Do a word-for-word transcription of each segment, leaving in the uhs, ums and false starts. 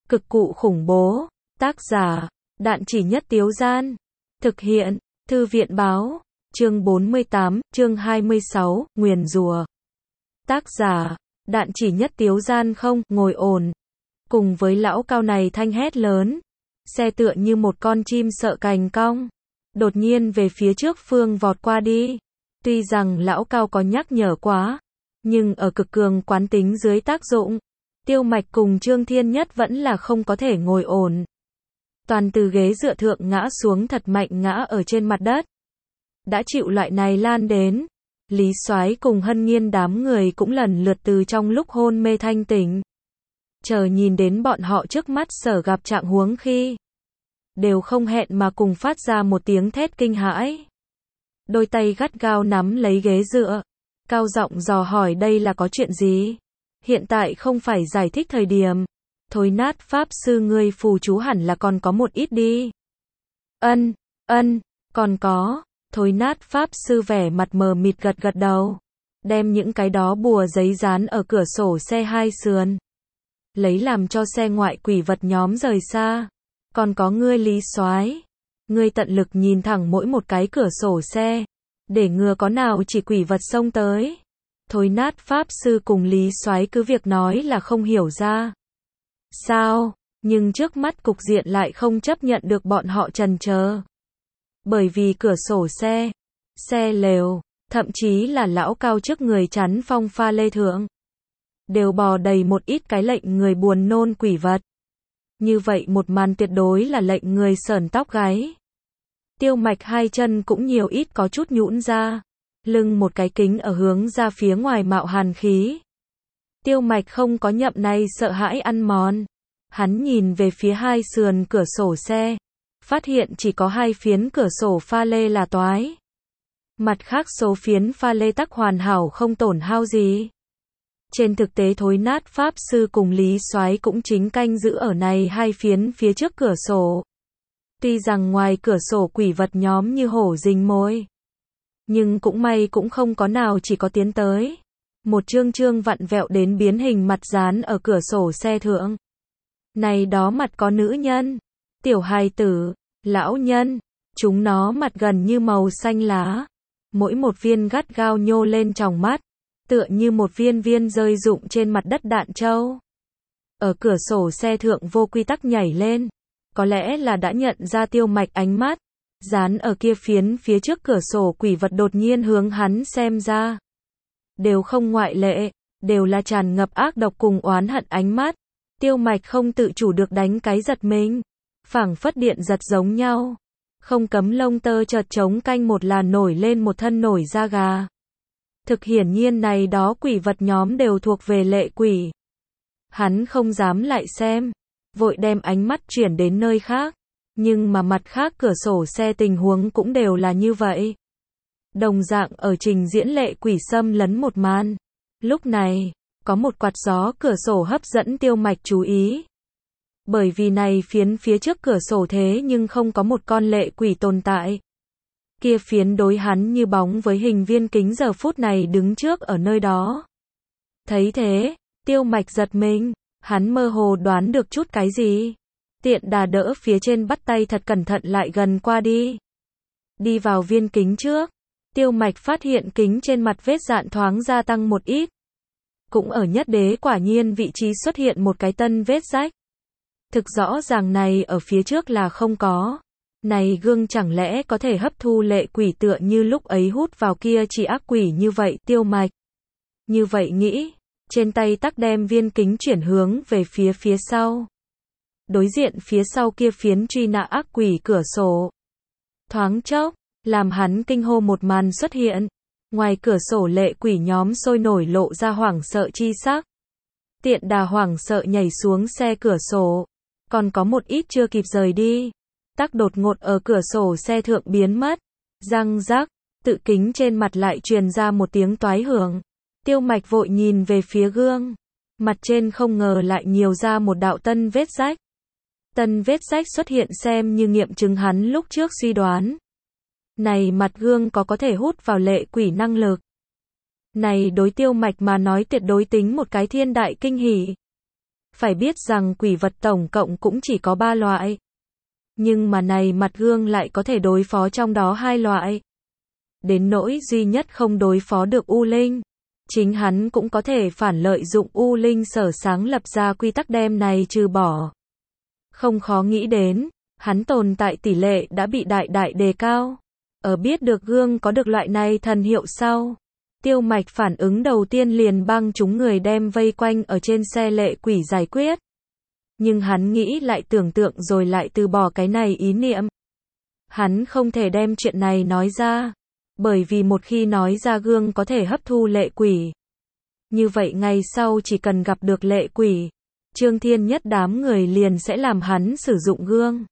Cực cụ khủng bố. Tác giả, Đạn Chỉ Nhất Tiếu Gian. Thực hiện, Thư viện Báo. Chương bốn mươi tám, chương hai mươi sáu, nguyền rủa. Tác giả, Đạn Chỉ Nhất Tiếu Gian. Không, ngồi ổn. Cùng với lão cao này thanh hét lớn. Xe tựa như một con chim sợ cành cong. Đột nhiên về phía trước phương vọt qua đi. Tuy rằng lão cao có nhắc nhở quá, nhưng ở cực cường quán tính dưới tác dụng, Tiêu Mạch cùng Trương Thiên Nhất vẫn là không có thể ngồi ổn. Toàn từ ghế dựa thượng ngã xuống thật mạnh, ngã ở trên mặt đất. Đã chịu loại này lan đến, Lý Soái cùng Hân Nghiên đám người cũng lần lượt từ trong lúc hôn mê thanh tỉnh. Chờ nhìn đến bọn họ trước mắt sở gặp trạng huống khi, đều không hẹn mà cùng phát ra một tiếng thét kinh hãi. Đôi tay gắt gao nắm lấy ghế dựa, cao giọng dò hỏi đây là có chuyện gì? Hiện tại không phải giải thích thời điểm. Thối nát pháp sư, ngươi phù chú hẳn là còn có một ít đi. Ân, ân, còn có. Thối nát pháp sư vẻ mặt mờ mịt gật gật đầu. Đem những cái đó bùa giấy dán ở cửa sổ xe hai sườn. Lấy làm cho xe ngoại quỷ vật nhóm rời xa. Còn có ngươi Lý Soái, ngươi tận lực nhìn thẳng mỗi một cái cửa sổ xe, để ngừa có nào chỉ quỷ vật xông tới. Thối nát pháp sư cùng Lý Soái cứ việc nói là không hiểu ra sao, nhưng trước mắt cục diện lại không chấp nhận được bọn họ trần chờ. Bởi vì cửa sổ xe, xe lều, thậm chí là lão cao trước người chắn phong pha lê thượng, đều bò đầy một ít cái lệnh người buồn nôn quỷ vật. Như vậy một màn tuyệt đối là lệnh người sởn tóc gáy. Tiêu Mạch hai chân cũng nhiều ít có chút nhũn ra, lưng một cái kính ở hướng ra phía ngoài mạo hàn khí. Tiêu Mạch không có nhậm này sợ hãi ăn mòn. Hắn nhìn về phía hai sườn cửa sổ xe, phát hiện chỉ có hai phiến cửa sổ pha lê là toái. Mặt khác số phiến pha lê tắc hoàn hảo không tổn hao gì. Trên thực tế thối nát pháp sư cùng Lý Soái cũng chính canh giữ ở này hai phiến phía trước cửa sổ. Tuy rằng ngoài cửa sổ quỷ vật nhóm như hổ rình mồi, nhưng cũng may cũng không có nào chỉ có tiến tới. Một trương trương vặn vẹo đến biến hình mặt dán ở cửa sổ xe thượng. Này đó mặt có nữ nhân, tiểu hài tử, lão nhân, chúng nó mặt gần như màu xanh lá. Mỗi một viên gắt gao nhô lên tròng mắt, tựa như một viên viên rơi rụng trên mặt đất đạn châu. Ở cửa sổ xe thượng vô quy tắc nhảy lên, có lẽ là đã nhận ra Tiêu Mạch ánh mắt, dán ở kia phiến phía trước cửa sổ quỷ vật đột nhiên hướng hắn xem ra. Đều không ngoại lệ, đều là tràn ngập ác độc cùng oán hận ánh mắt. Tiêu Mạch không tự chủ được đánh cái giật mình, phảng phất điện giật giống nhau. Không cấm lông tơ chợt trống canh một là nổi lên một thân nổi da gà. Thực hiển nhiên này đó quỷ vật nhóm đều thuộc về lệ quỷ. Hắn không dám lại xem, vội đem ánh mắt chuyển đến nơi khác. Nhưng mà mặt khác cửa sổ xe tình huống cũng đều là như vậy. Đồng dạng ở trình diễn lệ quỷ xâm lấn một màn. Lúc này, có một quạt gió cửa sổ hấp dẫn Tiêu Mạch chú ý. Bởi vì này phiến phía trước cửa sổ thế nhưng không có một con lệ quỷ tồn tại. Kia phiến đối hắn như bóng với hình viên kính giờ phút này đứng trước ở nơi đó. Thấy thế, Tiêu Mạch giật mình, hắn mơ hồ đoán được chút cái gì. Tiện đà đỡ phía trên bắt tay thật cẩn thận lại gần qua đi. Đi vào viên kính trước, Tiêu Mạch phát hiện kính trên mặt vết dạn thoáng gia tăng một ít. Cũng ở nhất đế quả nhiên vị trí xuất hiện một cái tân vết rách. Thực rõ ràng này ở phía trước là không có. Này gương chẳng lẽ có thể hấp thu lệ quỷ tựa như lúc ấy hút vào kia chỉ ác quỷ như vậy. Tiêu Mạch như vậy nghĩ, trên tay tắc đem viên kính chuyển hướng về phía phía sau. Đối diện phía sau kia phiến truy nã ác quỷ cửa sổ. Thoáng chốc, làm hắn kinh hô một màn xuất hiện. Ngoài cửa sổ lệ quỷ nhóm sôi nổi lộ ra hoảng sợ chi sắc. Tiện đà hoảng sợ nhảy xuống xe cửa sổ. Còn có một ít chưa kịp rời đi. Tắc đột ngột ở cửa sổ xe thượng biến mất. Răng rắc, tự kính trên mặt lại truyền ra một tiếng toái hưởng. Tiêu Mạch vội nhìn về phía gương. Mặt trên không ngờ lại nhiều ra một đạo tân vết rách. Tân vết rách xuất hiện xem như nghiệm chứng hắn lúc trước suy đoán. Này mặt gương có có thể hút vào lệ quỷ năng lực. Này đối Tiêu Mạch mà nói tuyệt đối tính một cái thiên đại kinh hỉ. Phải biết rằng quỷ vật tổng cộng cũng chỉ có ba loại. Nhưng mà này mặt gương lại có thể đối phó trong đó hai loại. Đến nỗi duy nhất không đối phó được U Linh. Chính hắn cũng có thể phản lợi dụng U Linh sở sáng lập ra quy tắc đem này trừ bỏ. Không khó nghĩ đến, hắn tồn tại tỷ lệ đã bị đại đại đề cao. Ở biết được gương có được loại này thần hiệu sau, Tiêu Mạch phản ứng đầu tiên liền băng chúng người đem vây quanh ở trên xe lệ quỷ giải quyết. Nhưng hắn nghĩ lại tưởng tượng rồi lại từ bỏ cái này ý niệm. Hắn không thể đem chuyện này nói ra, bởi vì một khi nói ra gương có thể hấp thu lệ quỷ. Như vậy ngày sau chỉ cần gặp được lệ quỷ, Trương Thiên Nhất đám người liền sẽ làm hắn sử dụng gương.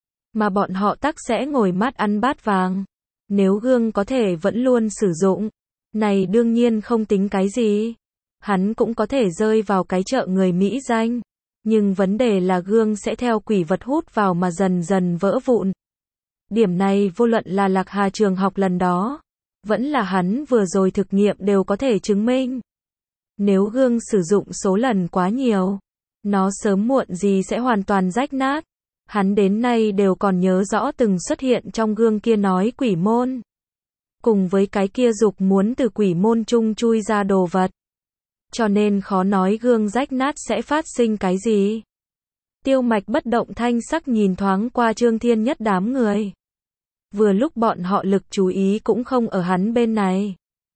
Mà bọn họ tắc sẽ ngồi mắt ăn bát vàng. Nếu gương có thể vẫn luôn sử dụng, này đương nhiên không tính cái gì. Hắn cũng có thể rơi vào cái chợ người Mỹ danh. Nhưng vấn đề là gương sẽ theo quỷ vật hút vào mà dần dần vỡ vụn. Điểm này vô luận là Lạc Hà trường học lần đó, vẫn là hắn vừa rồi thực nghiệm đều có thể chứng minh. Nếu gương sử dụng số lần quá nhiều, nó sớm muộn gì sẽ hoàn toàn rách nát. Hắn đến nay đều còn nhớ rõ từng xuất hiện trong gương kia nói quỷ môn. Cùng với cái kia dục muốn từ quỷ môn chung chui ra đồ vật. Cho nên khó nói gương rách nát sẽ phát sinh cái gì. Tiêu Mạch bất động thanh sắc nhìn thoáng qua Trương Thiên Nhất đám người. Vừa lúc bọn họ lực chú ý cũng không ở hắn bên này.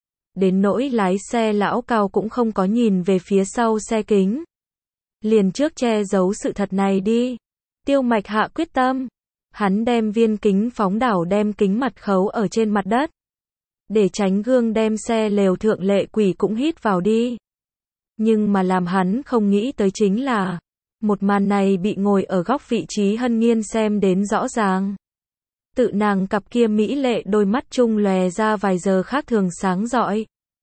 Đến nỗi lái xe lão Cao cũng không có nhìn về phía sau xe kính. Liền trước che giấu sự thật này đi. Tiêu Mạch hạ quyết tâm. Hắn đem viên kính phóng đảo đem kính mặt khấu ở trên mặt đất. Để tránh gương đem xe lều thượng lệ quỷ cũng hít vào đi. Nhưng mà làm hắn không nghĩ tới chính là, một màn này bị ngồi ở góc vị trí Hân Nghiên xem đến rõ ràng. Tự nàng cặp kia mỹ lệ đôi mắt chung lòe ra vài giờ khác thường sáng rọi.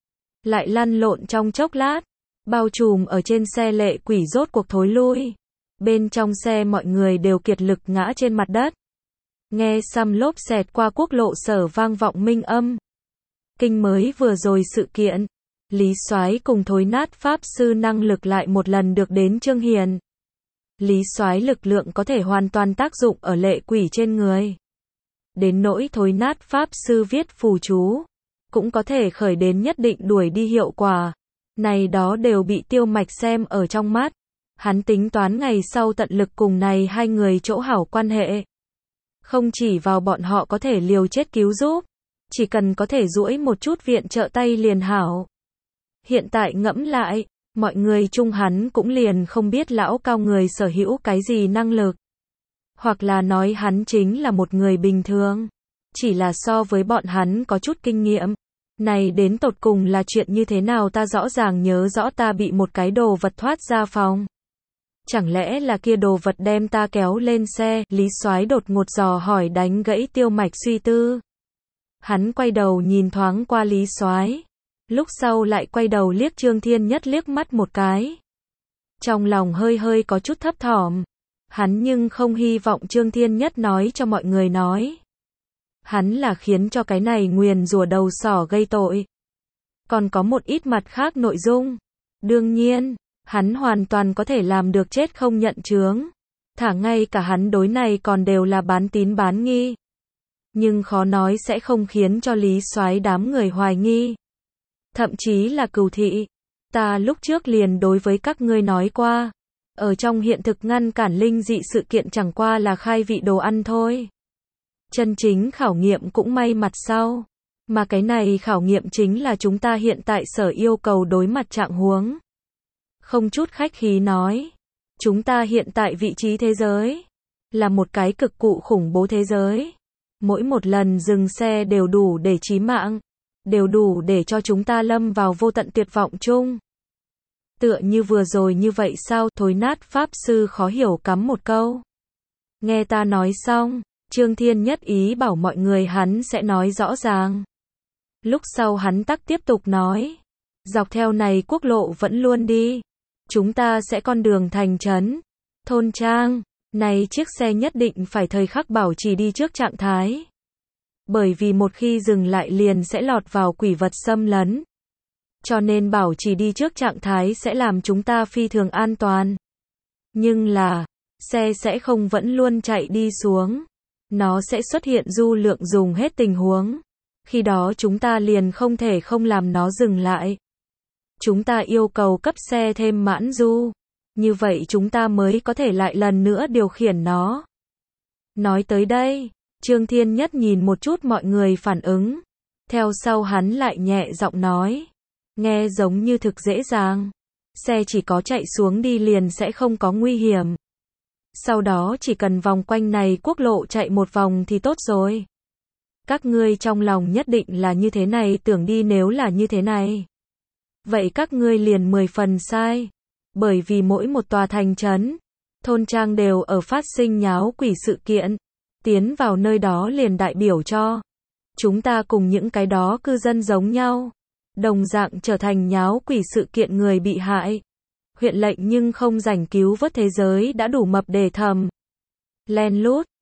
Lại lăn lộn trong chốc lát, bao trùm ở trên xe lệ quỷ rốt cuộc thối lui. Bên trong xe mọi người đều kiệt lực ngã trên mặt đất. Nghe xăm lốp xẹt qua quốc lộ sở vang vọng minh âm. Kinh mới vừa rồi sự kiện. Lý Soái cùng thối nát pháp sư năng lực lại một lần được đến Trương Hiền. Lý Soái lực lượng có thể hoàn toàn tác dụng ở lệ quỷ trên người. Đến nỗi thối nát pháp sư viết phù chú, cũng có thể khởi đến nhất định đuổi đi hiệu quả. Này đó đều bị Tiêu Mạch xem ở trong mắt. Hắn tính toán ngày sau tận lực cùng này hai người chỗ hảo quan hệ. Không chỉ vào bọn họ có thể liều chết cứu giúp, chỉ cần có thể duỗi một chút viện trợ tay liền hảo. Hiện tại ngẫm lại, mọi người chung hắn cũng liền không biết lão Cao người sở hữu cái gì năng lực. Hoặc là nói hắn chính là một người bình thường. Chỉ là so với bọn hắn có chút kinh nghiệm. Này đến tột cùng là chuyện như thế nào ta rõ ràng nhớ rõ ta bị một cái đồ vật thoát ra phòng. Chẳng lẽ là kia đồ vật đem ta kéo lên xe, Lý Soái đột ngột dò hỏi đánh gãy Tiêu Mạch suy tư. Hắn quay đầu nhìn thoáng qua Lý Soái. Lúc sau lại quay đầu liếc Trương Thiên Nhất liếc mắt một cái. Trong lòng hơi hơi có chút thấp thỏm. Hắn nhưng không hy vọng Trương Thiên Nhất nói cho mọi người nói. Hắn là khiến cho cái này nguyền rủa đầu sỏ gây tội. Còn có một ít mặt khác nội dung. Đương nhiên, hắn hoàn toàn có thể làm được chết không nhận chướng. Thả ngay cả hắn đối này còn đều là bán tín bán nghi. Nhưng khó nói sẽ không khiến cho Lý Soái đám người hoài nghi. Thậm chí là cừu thị. Ta lúc trước liền đối với các ngươi nói qua. Ở trong hiện thực ngăn cản linh dị sự kiện chẳng qua là khai vị đồ ăn thôi. Chân chính khảo nghiệm cũng may mặt sau. Mà cái này khảo nghiệm chính là chúng ta hiện tại sở yêu cầu đối mặt trạng huống. Không chút khách khí nói. Chúng ta hiện tại vị trí thế giới. Là một cái cực cụ khủng bố thế giới. Mỗi một lần dừng xe đều đủ để chí mạng. Đều đủ để cho chúng ta lâm vào vô tận tuyệt vọng chung. Tựa như vừa rồi như vậy sao? Thối nát pháp sư khó hiểu cắm một câu. Nghe ta nói xong, Trương Thiên Nhất ý bảo mọi người hắn sẽ nói rõ ràng. Lúc sau hắn tắc tiếp tục nói. Dọc theo này quốc lộ vẫn luôn đi. Chúng ta sẽ con đường thành trấn, thôn trang. Này chiếc xe nhất định phải thời khắc bảo trì đi trước trạng thái. Bởi vì một khi dừng lại liền sẽ lọt vào quỷ vật xâm lấn. Cho nên bảo trì đi trước trạng thái sẽ làm chúng ta phi thường an toàn. Nhưng là, xe sẽ không vẫn luôn chạy đi xuống. Nó sẽ xuất hiện du lượng dùng hết tình huống. Khi đó chúng ta liền không thể không làm nó dừng lại. Chúng ta yêu cầu cấp xe thêm mãn du. Như vậy chúng ta mới có thể lại lần nữa điều khiển nó. Nói tới đây, Trương Thiên Nhất nhìn một chút mọi người phản ứng. Theo sau hắn lại nhẹ giọng nói. Nghe giống như thực dễ dàng. Xe chỉ có chạy xuống đi liền sẽ không có nguy hiểm. Sau đó chỉ cần vòng quanh này quốc lộ chạy một vòng thì tốt rồi. Các ngươi trong lòng nhất định là như thế này, tưởng đi nếu là như thế này. Vậy các ngươi liền mười phần sai. Bởi vì mỗi một tòa thành trấn, thôn trang đều ở phát sinh nháo quỷ sự kiện. Tiến vào nơi đó liền đại biểu cho chúng ta cùng những cái đó cư dân giống nhau. Đồng dạng trở thành nháo quỷ sự kiện người bị hại. Huyện lệnh nhưng không rảnh cứu vớt thế giới đã đủ mập để thầm. Len lút,